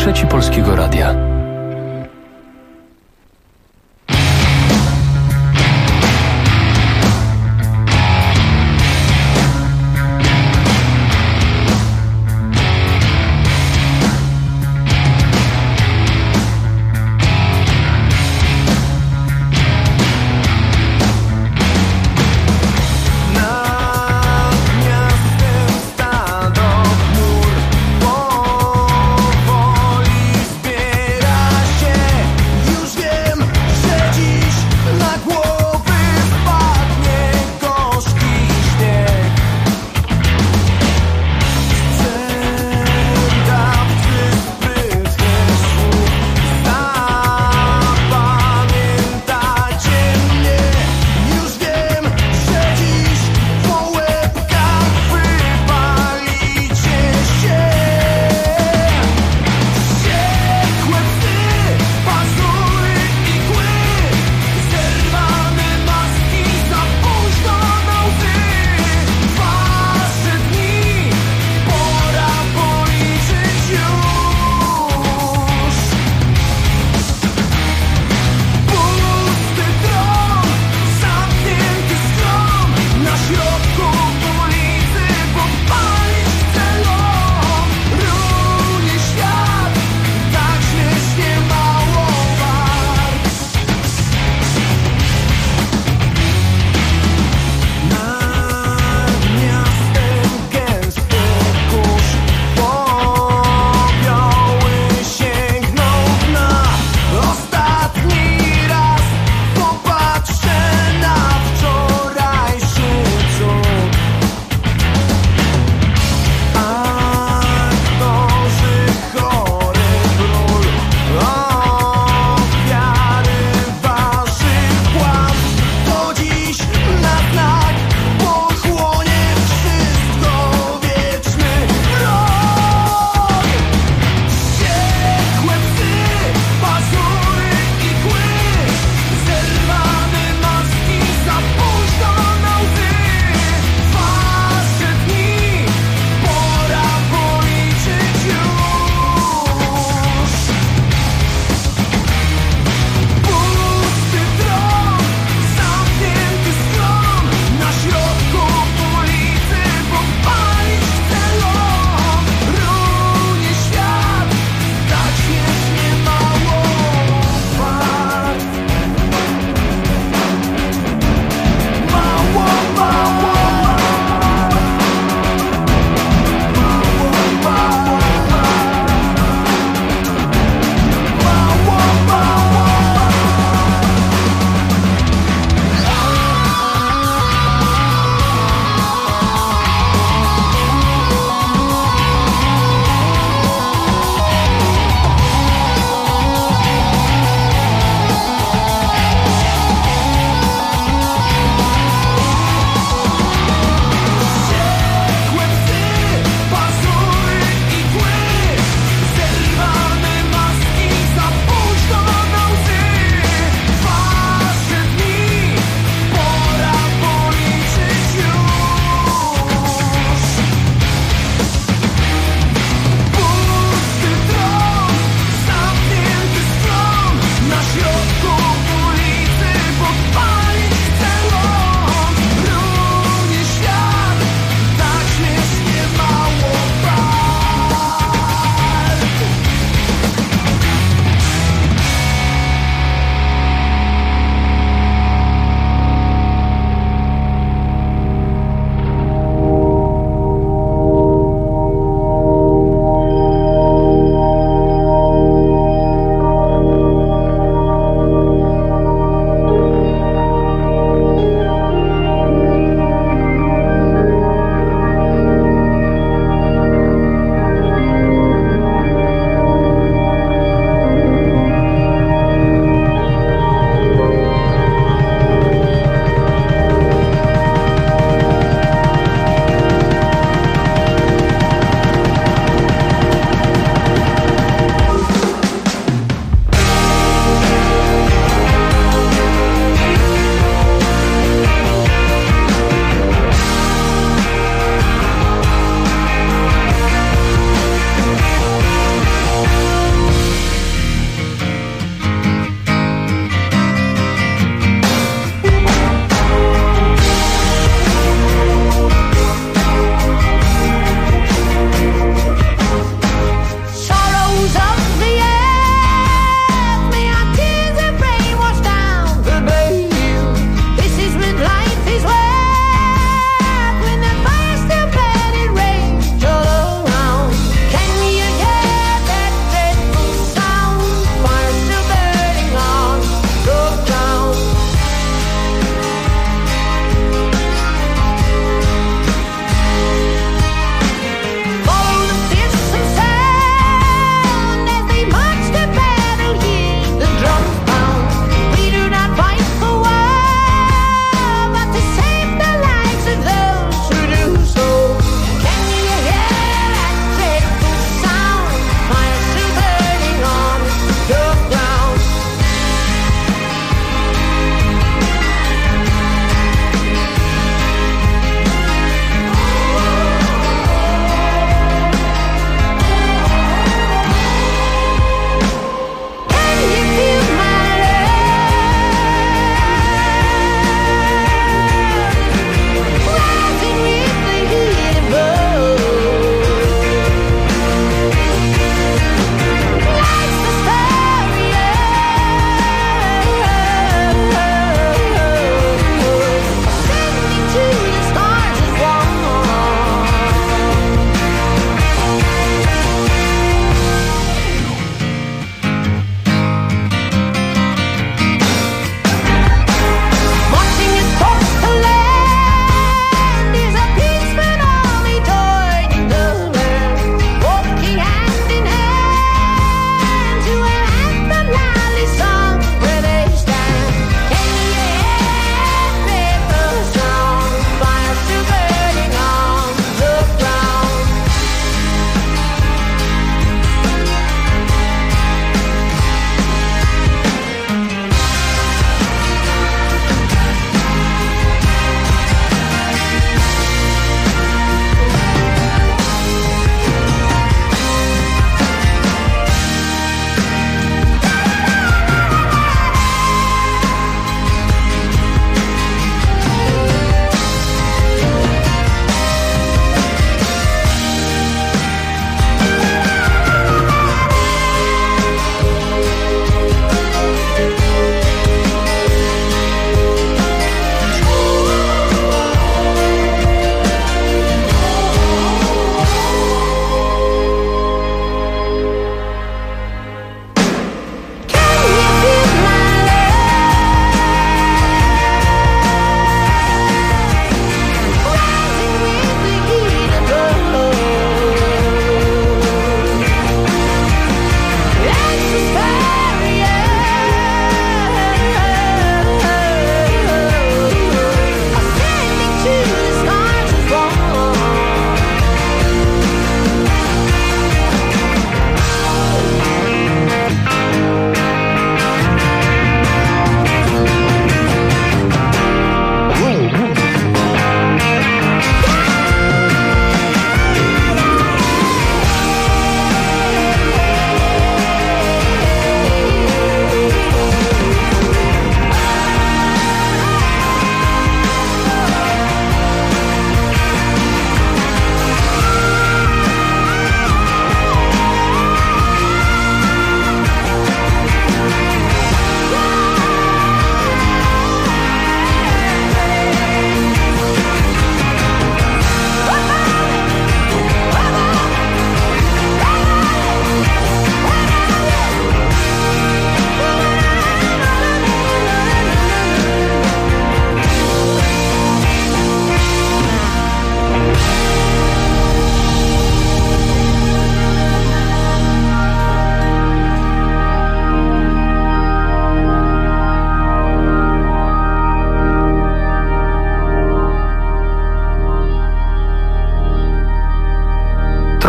Trzeci Polskiego Radia. Stado chmur powoli zbiera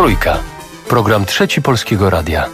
Trójka. Program Trzeci Polskiego Radia.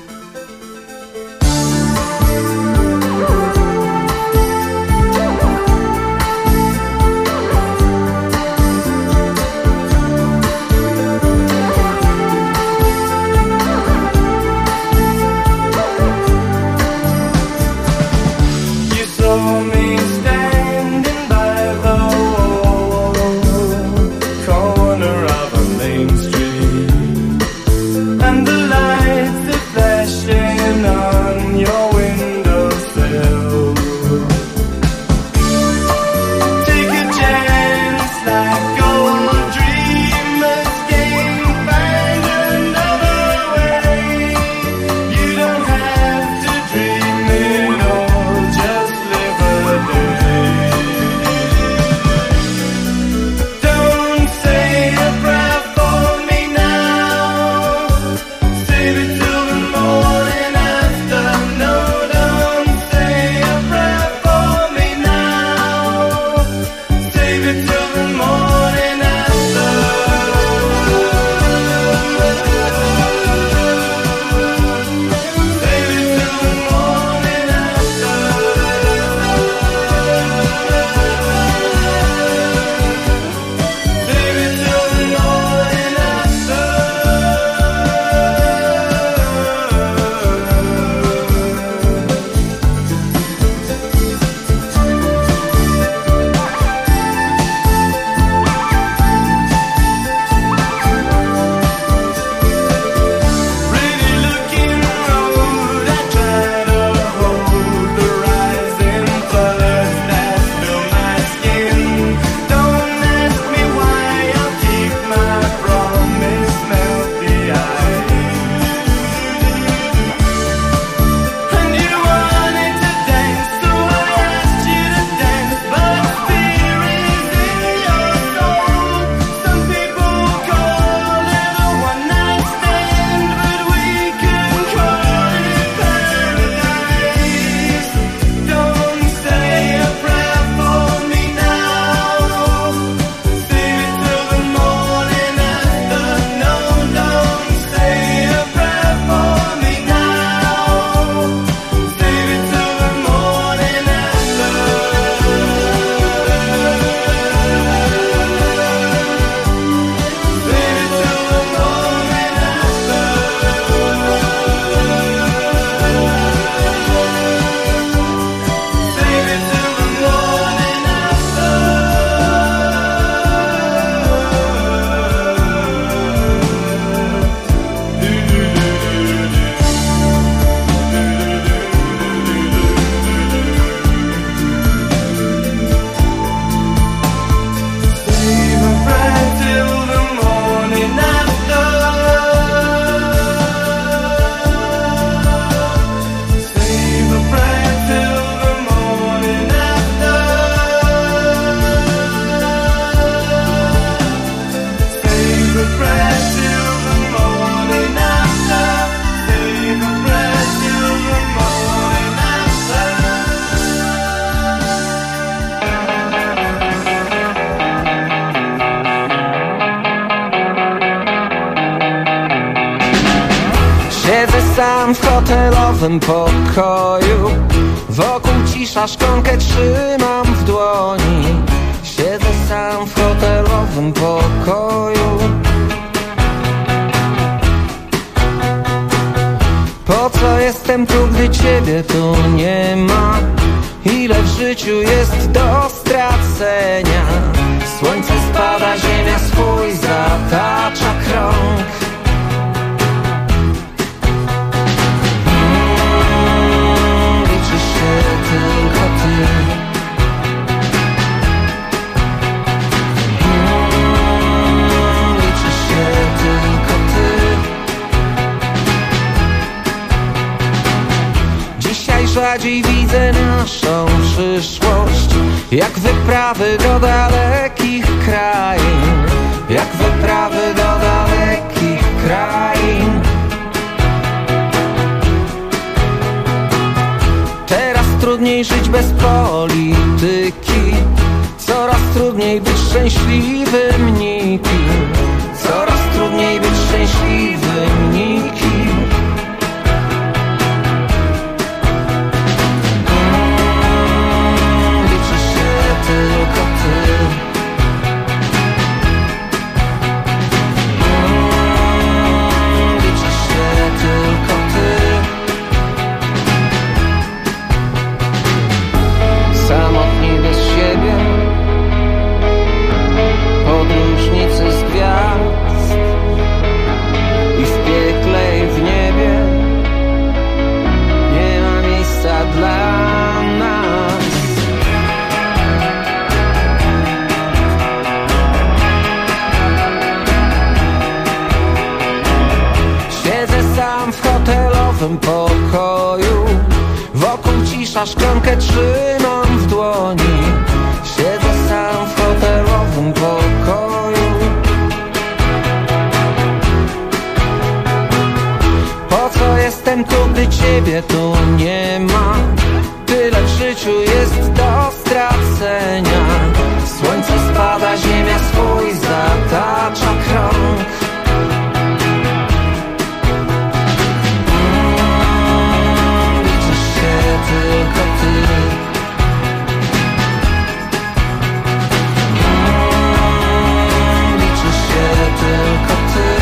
Sam w hotelowym pokoju, wokół cisza, szklankę trzymam w dłoni. Siedzę sam w hotelowym pokoju. Po co jestem tu, gdy ciebie tu nie ma? Ile w życiu jest do stracenia? Słońce spada, ziemia swój zatacza krąg. Tylko ty. Liczy się tylko ty. Dzisiaj rzadziej widzę naszą przyszłość, jak wyprawy do dalekich krain, jak wyprawy do dalekich krain. Trudniej żyć bez polityki, coraz trudniej być szczęśliwym nikim, coraz trudniej trudniej być szczęśliwym nikim. Liczy się tylko ty. Liczy się tylko ty. Samotni bez siebie, podróżnicy z gwiazd, i w piekle i w niebie nie ma miejsca dla nas. Siedzę sam w hotelowym pokoju, wokół cisza, szklankę trzymam w dłoni. Siedzę sam w hotelowym pokoju. Po co jestem tu, gdy ciebie tu nie ma? Tyle w życiu jest do stracenia. Słońce spada, ziemia swój zatacza krąg. Tylko ty. Liczy się tylko ty.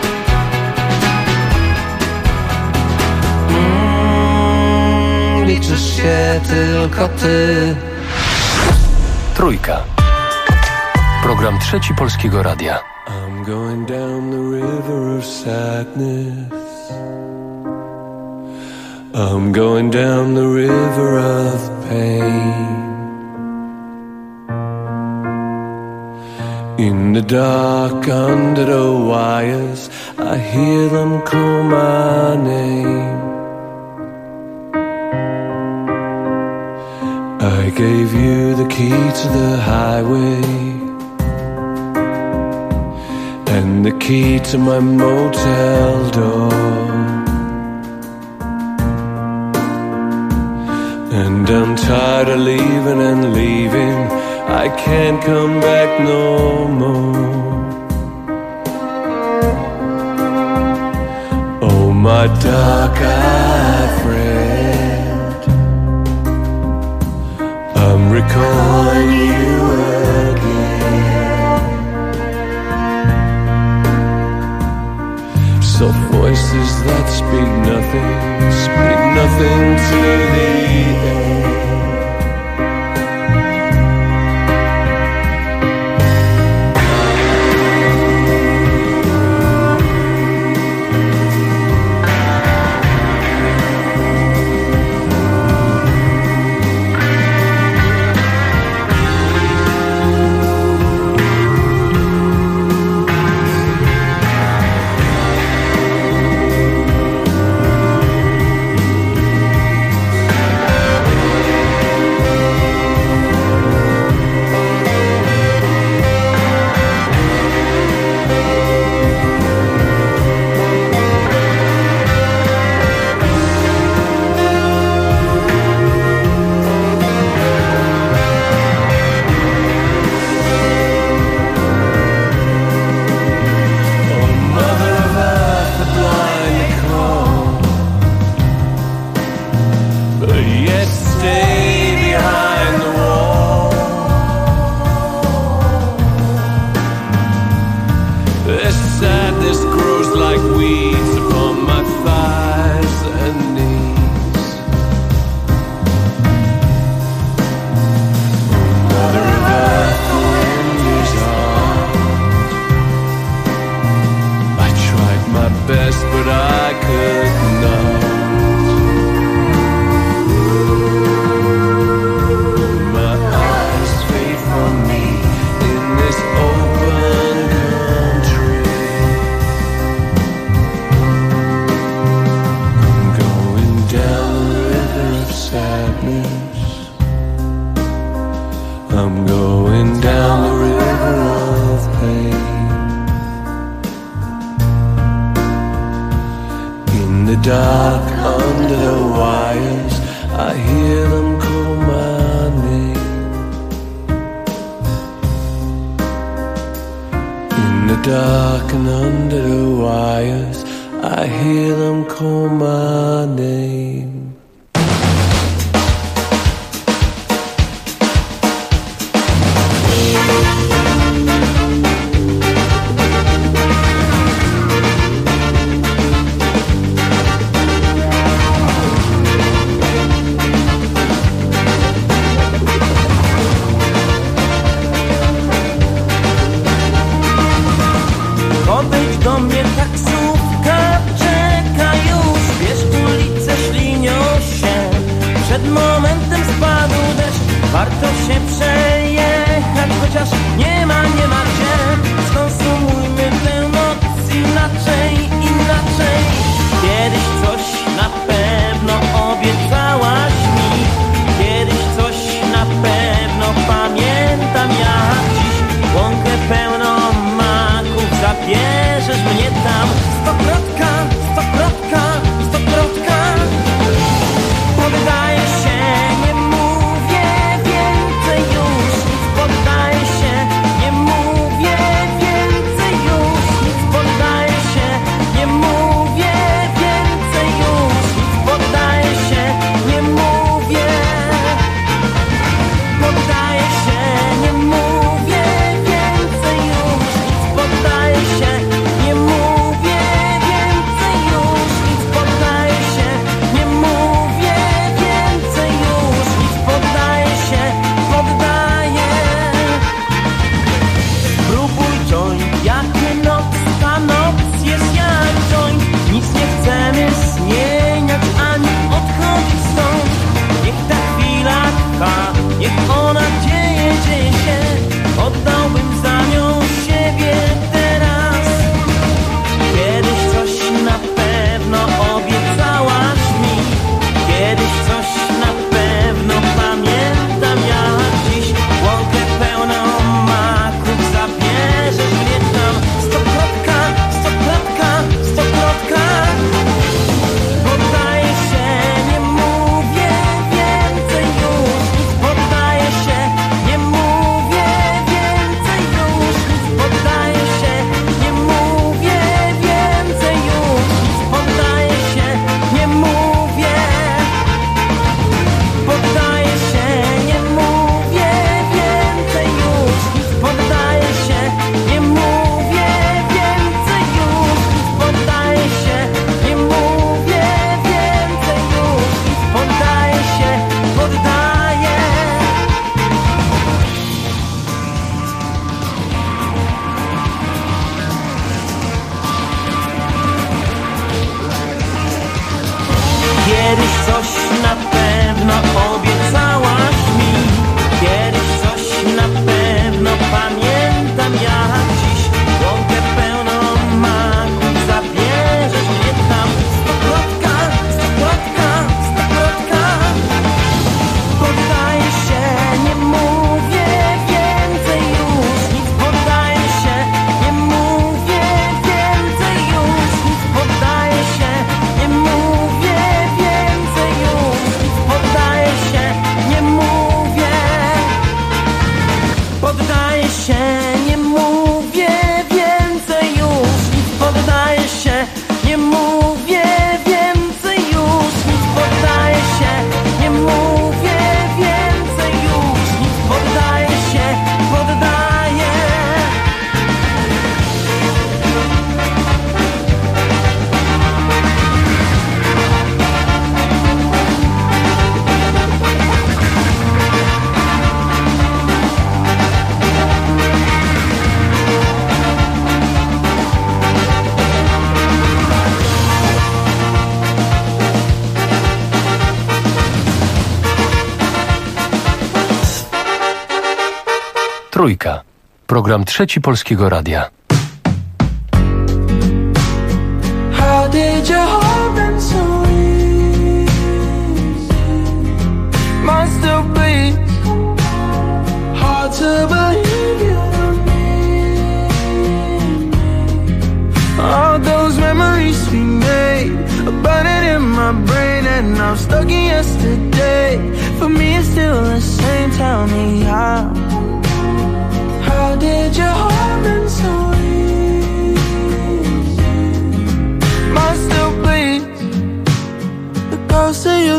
Liczy się tylko ty. Trójka. Program Trzeci Polskiego Radia. I'm going down the river of sadness. I'm going down the river of pain. In the dark under the wires, I hear them call my name. I gave you the key to the highway and the key to my motel door. And I'm tired of leaving and leaving. I can't come back no more. Oh, my dark-eyed friend, I'm recalling you again. Soft voices that speak nothing to the end. I'm going down the river of pain. In the dark under the wires, I hear them call my name. In the dark and under the wires, I hear them call my name. Warto się przejechać, chociaż nie ma gdzie. Skonsumujmy tę noc inaczej. Kiedyś coś na pewno obiecałaś mi. Kiedyś coś na pewno pamiętam jak dziś. Łąkę pełną maków, zabierzesz mnie tam. Stokrotka. Poddaję się, nie mówię więcej już. Nic poddaję się, nie mówię więcej już. Nic poddaję się, nie mówię więcej już. Nic poddaję się, nie mówię. Poddaję się, nie mówię więcej już. Nic poddaję się, nie mówię więcej już. Nic poddaję się, nie mówię więcej już. Nic poddaję się, poddaję. Spróbuj joint, jakie noc, ta noc jest jak joint. Nic nie chcemy zmieniać, ani odchodzić stąd. Niech ta chwila trwa, niech ona dzieje się. Oddałbym za nią siebie teraz. Kiedyś coś na pewno obiecałaś mi. Kiedyś coś na pewno pamiętam jak dziś. Łąkę pełną maków, zabierzesz mnie tam. Stokrotka. Poddaję się, nie mówię więcej już. Nic poddaję się, nie mówię więcej już. Nic poddaję się, nie mówię więcej już. Nic poddaję się, nie mówię. Poddaję się, nie mówię więcej już. Nic poddaję się, nie mówię więcej już. Nic poddaję się, nie mówię więcej już. Nic poddaję się, poddaję. Kiedyś coś na pewno obiecałaś mi. Kiedyś coś na pewno pamiętam jak dziś. Łąkę pełną maków, zabierzesz mnie tam. Stokrotka. Poddaję się, nie mówię więcej już. Nic poddaję się, nie mówię więcej już. Nic poddaję się, nie mówię więcej już. Nic poddaję się, nie mówię. Poddaję się, nie mówię więcej już. Nic poddaję się, nie mówię więcej już. Nic poddaję się, nie mówię więcej już. Nic poddaję się, poddaję. Trójka. Program Trzeci Polskiego Radia. How did your heart been so easy? Mine still beats. Hard to believe you don't need me. All those memories we made are burning in my brain, and I'm stuck in yesterday. For me it's still the same. Tell me how did your heart been so easy?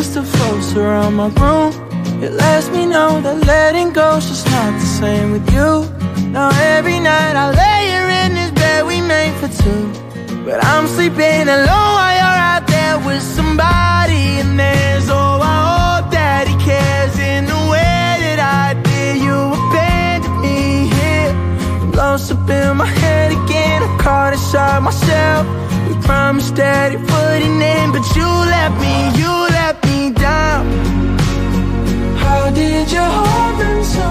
used to float around my room. It lets me know that letting go's just not the same with you. Now every night I lay here in this bed we made for two, but I'm sleeping alone while you're out there with somebody. And there's, oh, I hope that he cares in the way that I did. You abandoned me here, I'm lost up in my head again. I caught inside myself. We promised steady footing in, but you let me down. How did your heart been so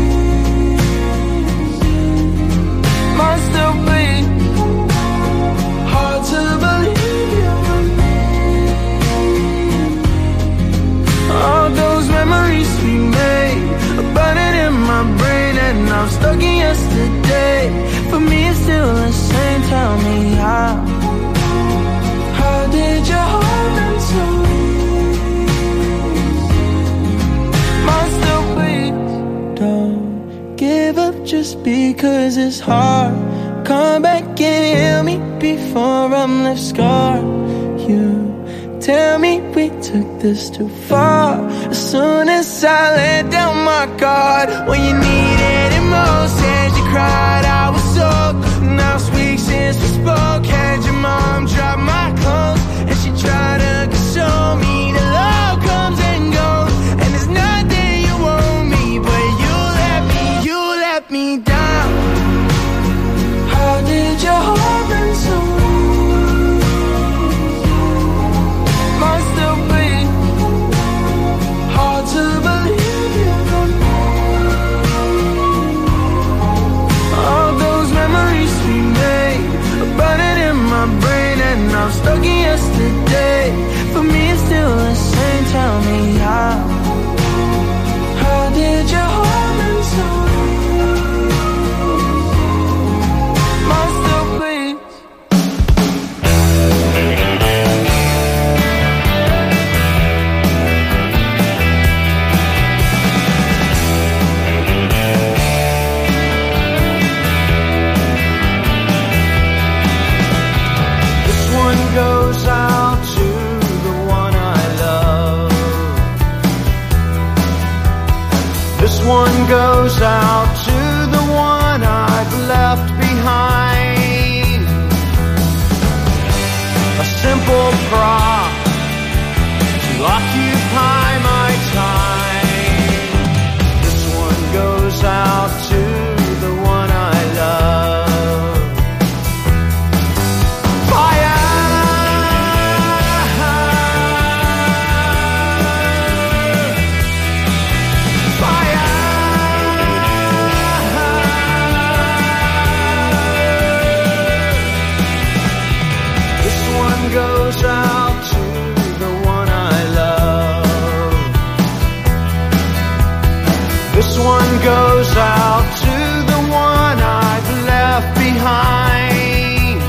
easy? Must have been hard to believe you were me. All those memories we made are burning in my brain, and I'm stuck in yesterday. For me it's still the same, tell me how. How did your heart been so easy? Must have been. Don't give up just because it's hard. Come back and heal me before I'm left scarred. You tell me we took this too far. As soon as I let down my guard, when you needed it most and you cried, I was soaked. Now it's weeks since we spoke. Had your mom drop my clothes, and she tried to console me. The love comes and goes, and there's nothing you owe me, but you let me down. How did your heart been so easy? Must have been hard to believe you were me. All those memories we made are burning in my brain, and I'm stuck in yesterday. For me it's still the same, tell me how. How did your heart been so easy? Must have been. This one goes out to the one I love. This one goes out to the one I've left behind. A simple prop to occupy my time. This one goes out to the one I love. Fire! Fire! This one goes out to the one I love. This one goes out to the one I've left behind.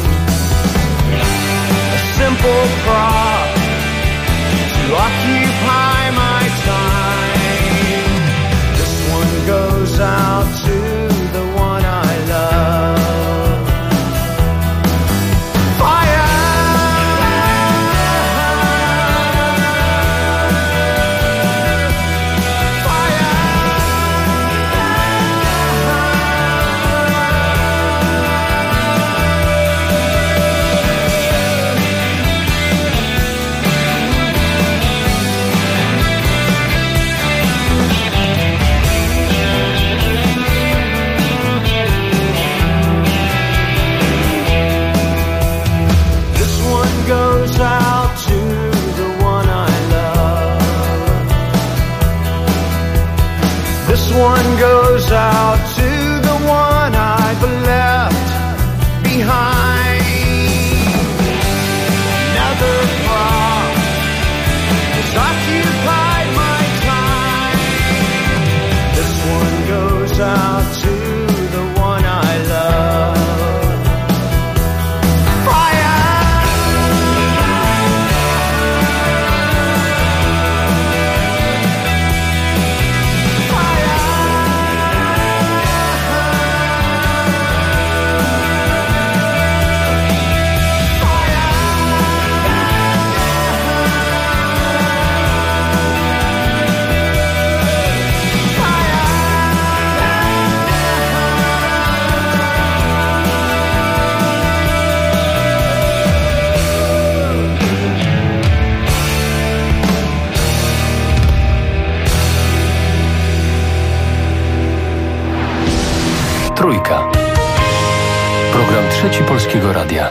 A simple prop to occupy my time. This one goes out to the one I love. Fire! This one goes out to the one I love. This one goes out to the one I've left behind. Another prop has occupied my time. This one goes out to the one I love. Fire! Fire! Trójka. Program Trzeci Polskiego Radia.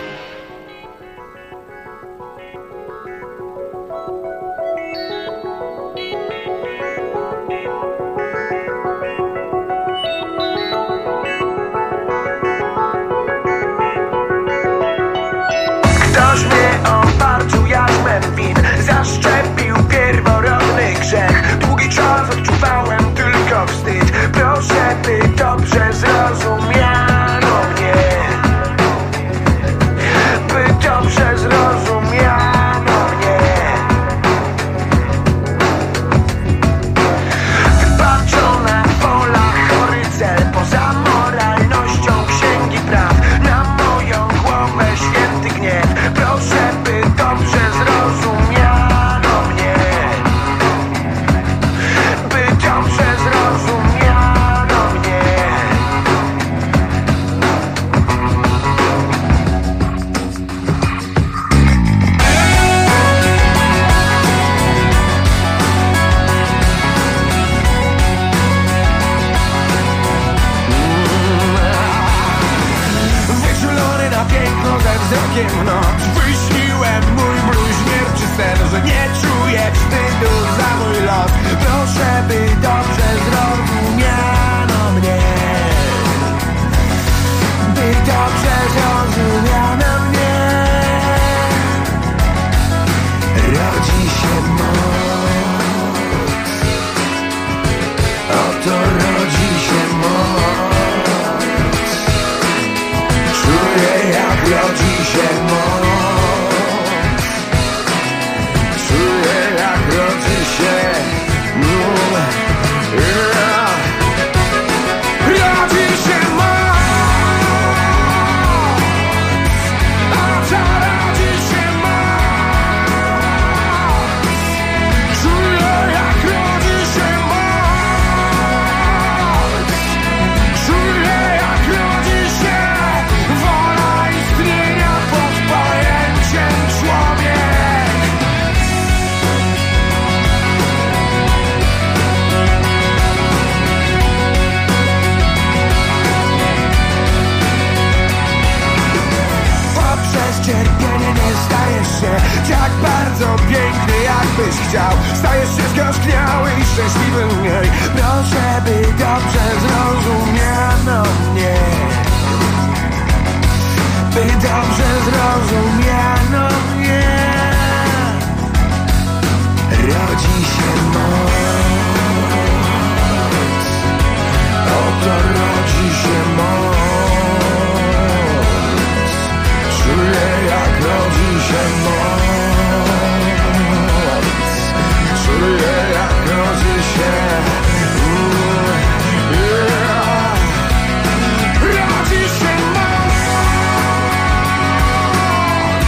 Ktoś mnie obarczył jarzmem win, zaszczepił pierworodny grzech. Długi czas odczuwałem tylko wstyd. Proszę, by dobrze zrozumiano mnie, by dobrze zrozumiano mnie. Wypaczona wola, chory cel, poza moralnością księgi praw. Na moją głowę święty gniew. Proszę, by dobrze zrozumiano mnie, by dobrze zrozumiano mnie. Wyczulony na piękno ze wzrokiem w noc, wyśniłem mój bluźnierczy sen, że nie czuję wstydu za mój los. Proszę, by dobrze zrozumiano mnie, by dobrze zrozumiano mnie. Rodzi się moc, oto rodzi się moc. Czuję, jak rodzi się moc. Czuję, jak rodzi się rodzi się moc. Oto rodzi się moc. Czuję, jak rodzi się moc. Czuję, jak rodzi się wola istnienia pod pojęciem człowiek. Poprzez cierpienie nie stajesz się tak bardzo piękny, jakbyś chciał. Stajesz się zgorzkniały i szczęśliwy mniej. Proszę, by dobrze zrozumiano mnie, by dobrze zrozumiano mnie. Rodzi się moc, oto rodzi się moc. Czuję, jak rodzi się moc. Czuję, jak rodzi się rodzi się moc.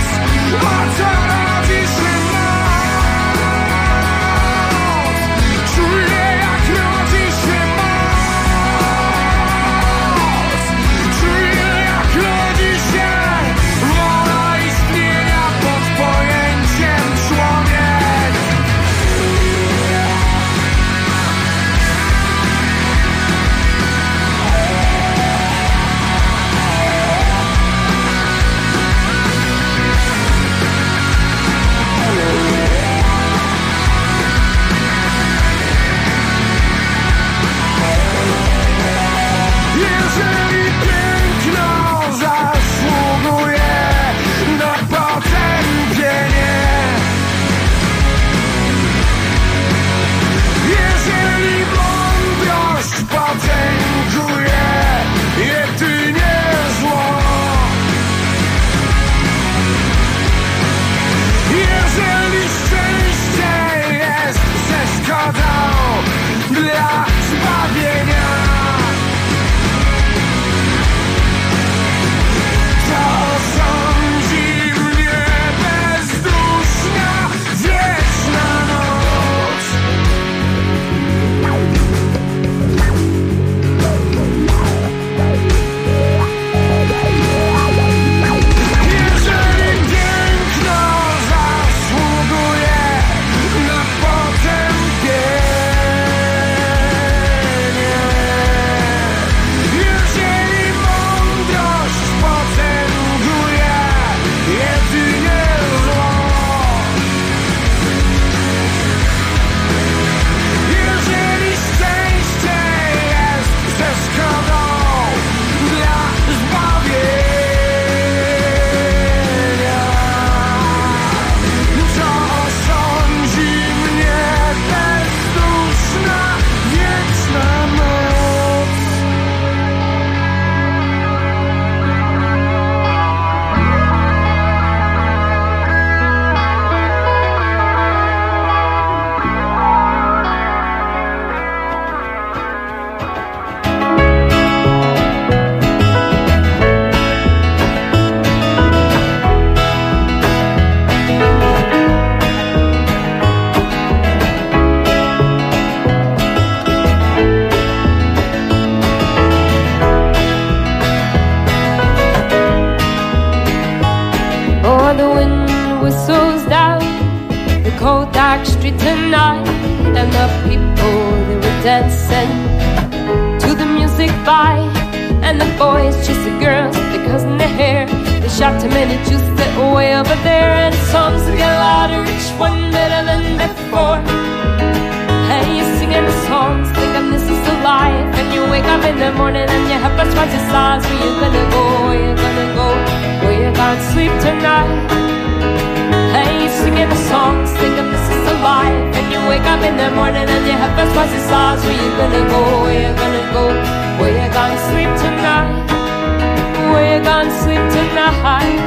down the cold dark street tonight, and the people, they were dancing to the music by, and the boys chased the girls with the girls in their hair. They shot too many juice that way over there, and the songs get louder, each one better than before. Hey, you're singing the songs, thinking this is the life, and you wake up in the morning and your head first twice the size. Where you gonna go? Where you gonna go? Where you gonna sleep tonight? Hey, you're singing the songs, thinking this is the life, and you wake up in the morning and your head first twice the size. Where you gonna go? Where you gonna go? Where you gonna sleep tonight? Where you gonna sleep tonight?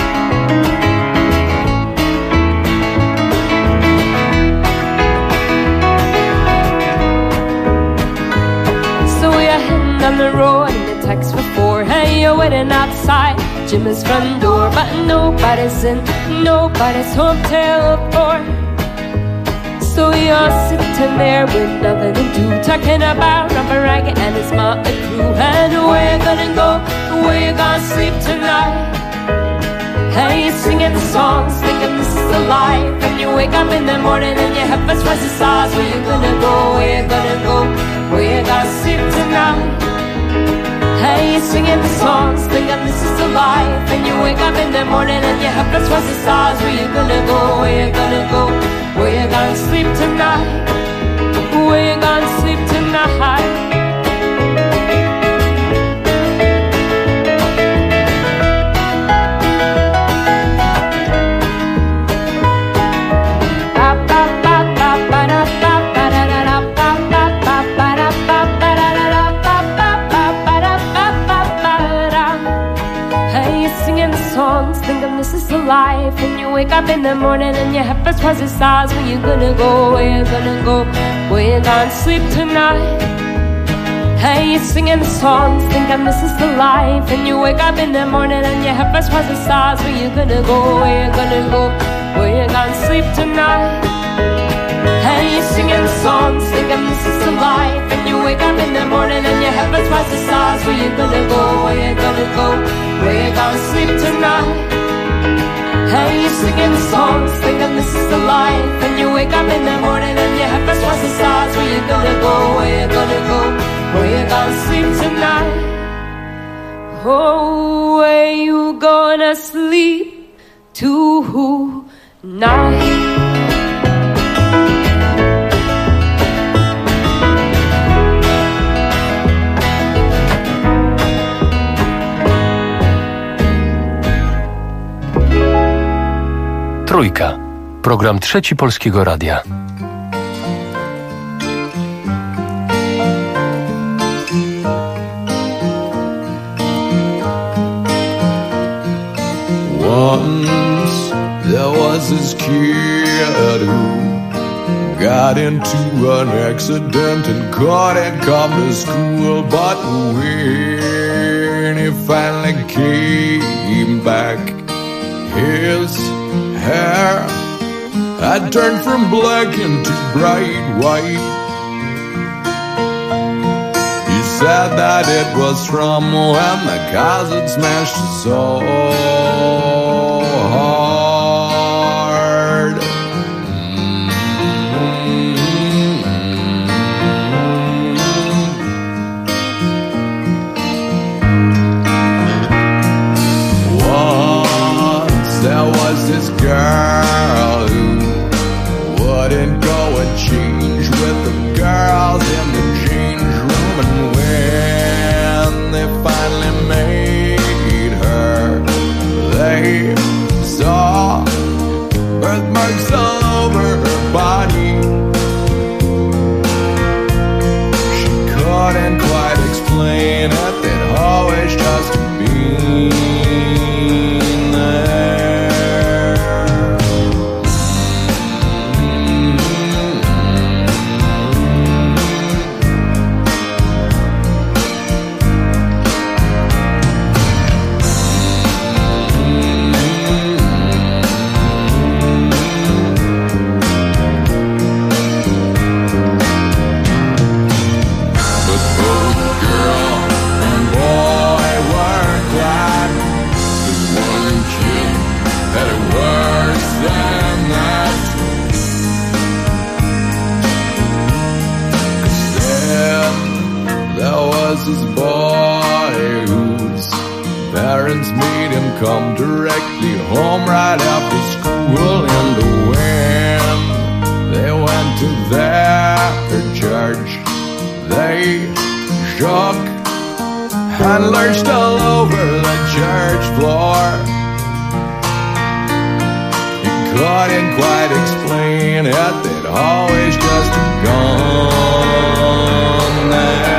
On the road and the text for 4. Hey, you're waiting outside Jimmy's front door, but nobody's in, nobody's home till 4. So you're sitting there with nothing to do, talking about Robert Ragged and his motley crew. And where you gonna go? Where you gonna sleep tonight? Hey, you're singing the songs, thinking this is the life, and you wake up in the morning and your head first twice the size. Where you gonna go? Where you gonna go? Where you gonna sleep tonight? Hey, you're singing the songs, thinking this is the life, and you wake up in the morning and your head first twice the size. Where you gonna go? Where you gonna go? Where you gonna sleep tonight? Where you gonna sleep tonight? This is the life, and you wake up in the morning and your head first twice the size. Where you gonna go? Where you gonna go? Where you gonna sleep tonight? Hey, you're singing the songs, thinking this is the life, and you wake up in the morning and your head first twice the size. Where you gonna go? Where you gonna go? Where you gonna sleep tonight? Hey, you're singing the songs, thinking this is the life, and you wake up in the morning and your head first twice the size. Where you gonna go? Where you gonna go? Where you gonna sleep tonight? Hey, you're singing the songs, thinking this is the life, and you wake up in the morning and your head first twice the size. Where you gonna go? Where you gonna go? Where you gonna sleep tonight? Oh, where you gonna sleep tonight? Trójka. Program Trzeci Polskiego Radia. Once there was this kid who got into an accident and couldn't come to school. But when he finally came back, his hair had turned from black into bright white. He said that it was from when the cars had smashed so hard. Once there was this girl who wouldn't go and change with the girls in the change room, and when they finally made her, they saw birthmarks all over her body. She couldn't quite explain it, they'd always just been there. Chris's boy whose parents made him come directly home right after school. And when they went to their church, they shook and lurched all over the church floor. He couldn't quite explain it, they'd always just gone there.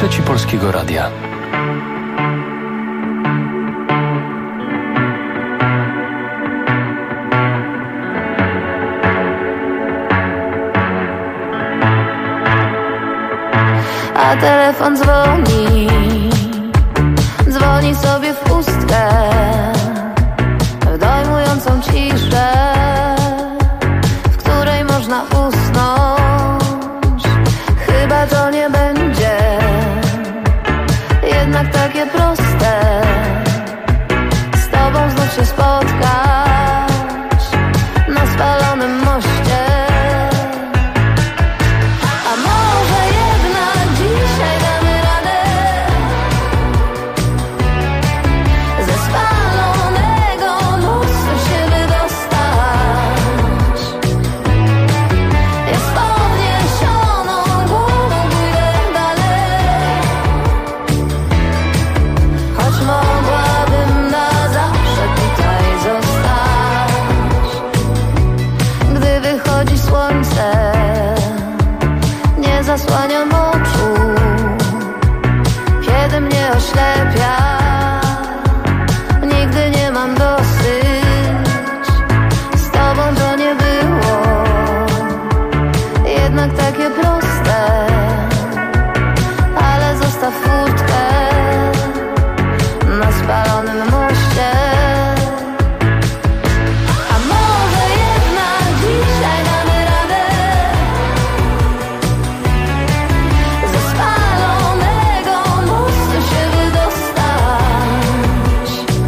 Trzeci Polskiego Radia. A telefon dzwoni sobie w pustkę, w dojmującą ciszę, w której można usnąć. Chyba to nie będzie jednak takie proste, z tobą znów się spotkać na spalonym moście. Zasłaniam oczu, kiedy mnie oślepia. Nigdy nie mam dosyć, z tobą to nie było jednak takie proste. Ale zostaw furtkę na spalonym moście. A może jednak dzisiaj damy radę ze spalonego mostu się wydostać.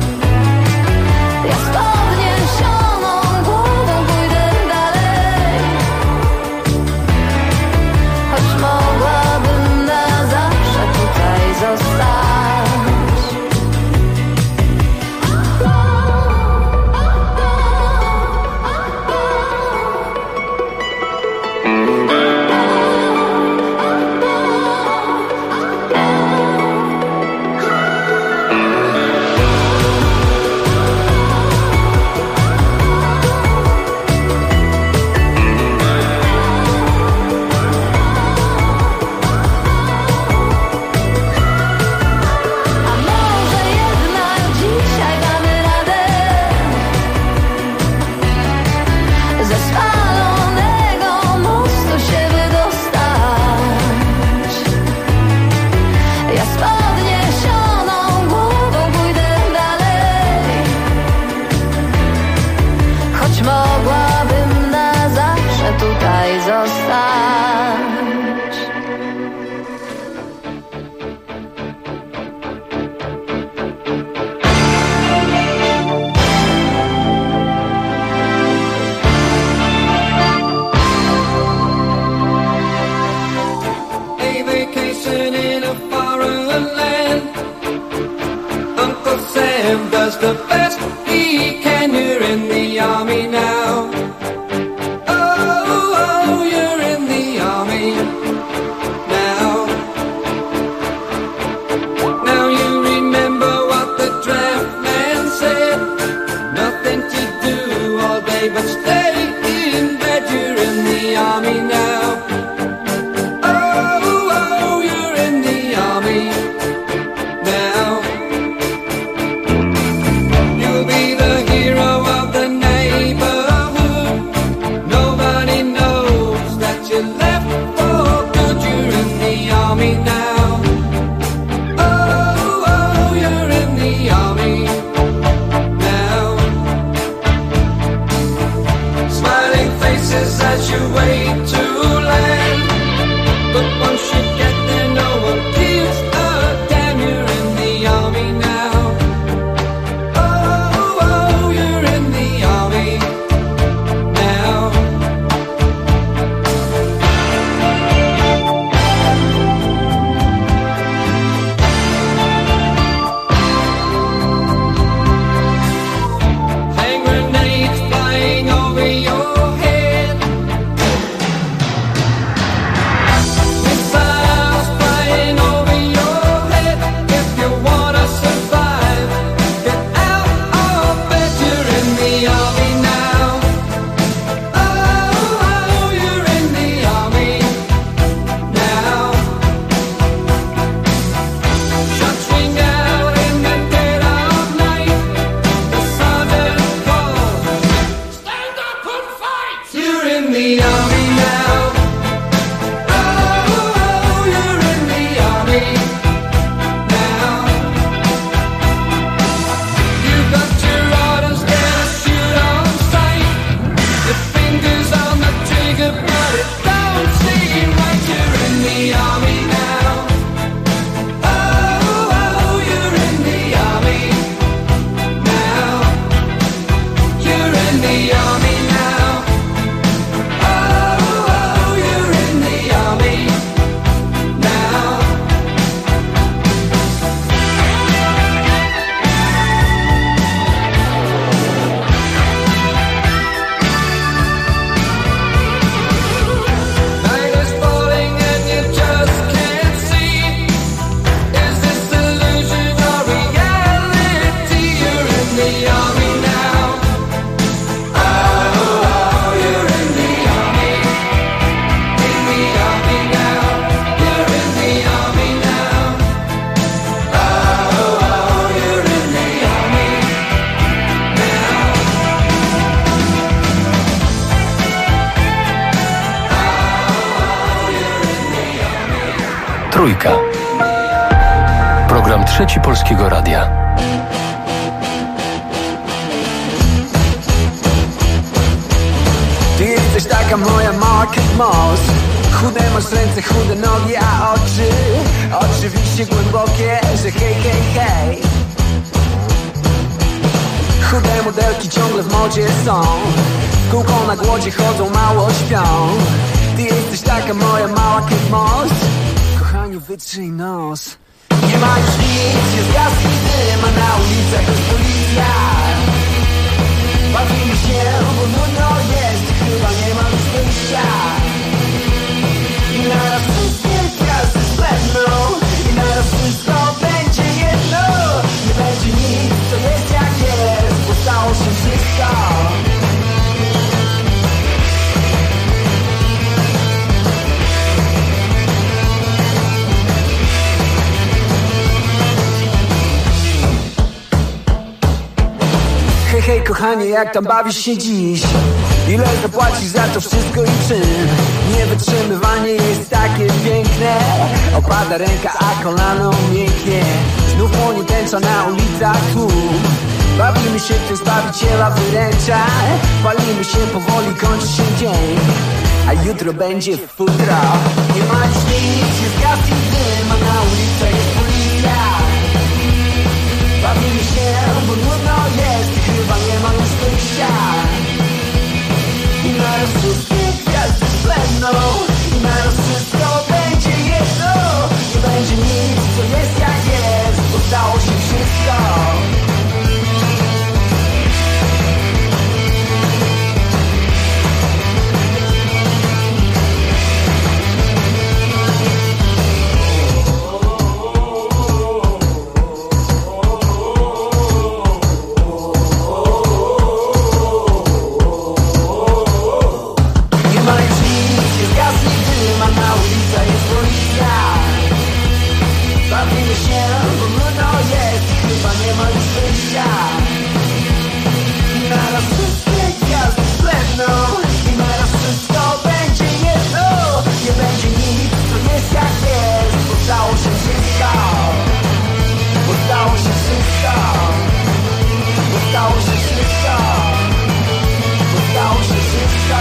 Ja z podniesioną głową pójdę dalej, choć mogłabym na zawsze tutaj zostać. A może jednak dzisiaj damy radę ze spalonego mostu się wydostać. Ja z podniesioną głową pójdę dalej, choć mogłabym na zawsze tutaj zostać. A vacation in a foreign land. Uncle Sam does the best he can. You're in the army now. Oh, you're in the army now. Now you remember what the draft man said. Nothing to do all day but stay in bed. You're in the army now. Oh, you're in the army now. You'll be the hero of the neighborhood. Nobody knows that you left for good. You're in the army now. Oh, you're in the army now. Trójka. Program Trzeci Polskiego Radia. Ty jesteś taka moja mała Kate Moss. Chude masz ręce, chude nogi, a oczy oczywiście głębokie, że hej, hej, hej. Chude modelki ciągle w modzie są, w kółko na głodzie chodzą, mało śpią. Ty jesteś taka moja mała Kate Moss. Kochanie, wytrzyj nos. Nie ma już nic, jest gaz i dym, a na ulicach jest policja. Bawimy się, bo nudno jest, chyba nie ma już wyjścia. I naraz wszystkie gwiazdy zbledną, i naraz wszystko będzie jedno. Nie będzie nic, co jest jak jest, bo stało się wszystko. Hej, hej, kochanie, jak tam bawisz się dziś? Ile zapłacisz za to wszystko i czym? Niewytrzymywanie jest takie piękne. Opada ręka, a kolano mięknie. Znów płonie tęcza na ulicach tłum. Bawimy się, ktoś Zbawiciela wyręcza. Palimy się, powoli kończy się dzień, a jutro będzie futro. Nie ma już nic, jest gaz i dym, a na ulicach jest policja. Bawimy się, bo nudno jest, chyba nie ma już wyjścia. I naraz wszystkie gwiazdy zbledną, i naraz wszystko będzie jedno. Nie będzie nic, co jest jak jest, bo stało się wszystko. Bawimy się, bo nudno jest, chyba nie ma już wyjścia. I naraz wszystkie gwiazdy zbledną, i naraz wszystko będzie jedno. Nie będzie nic, co jest jak jest, bo stało się wszystko. Bo stało się wszystko. Bo stało się wszystko. Bo stało się wszystko.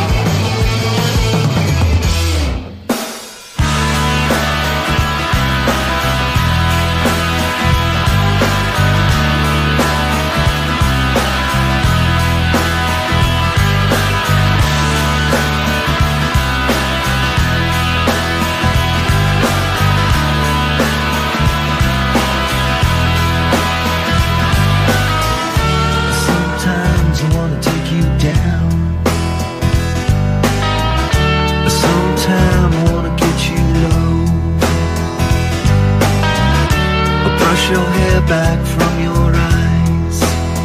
Your hair back from your eyes,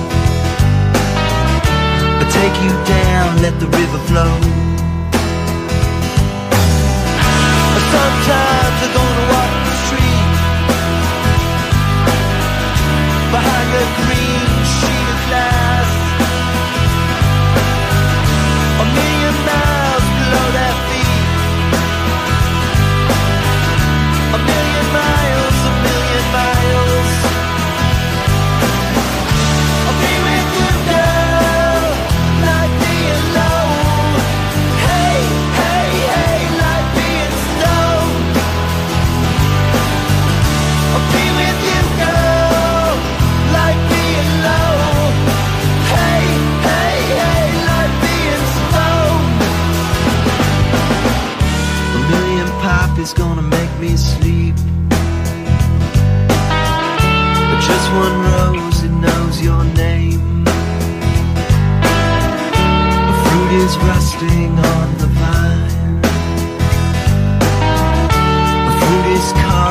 I take you down, let the river flow. Sometimes I'm gonna walk the street behind the green sheet of glass, a million miles below their feet, a million miles, a million miles. I'll be with you, girl, like being low. Hey, hey, hey, like being stoned. I'll be with you, girl, like being low. Hey, hey, hey, like being stoned. A million pop is gonna make me sleep. Just one rose that knows your name. The fruit is rusting on the vine. The fruit is cold.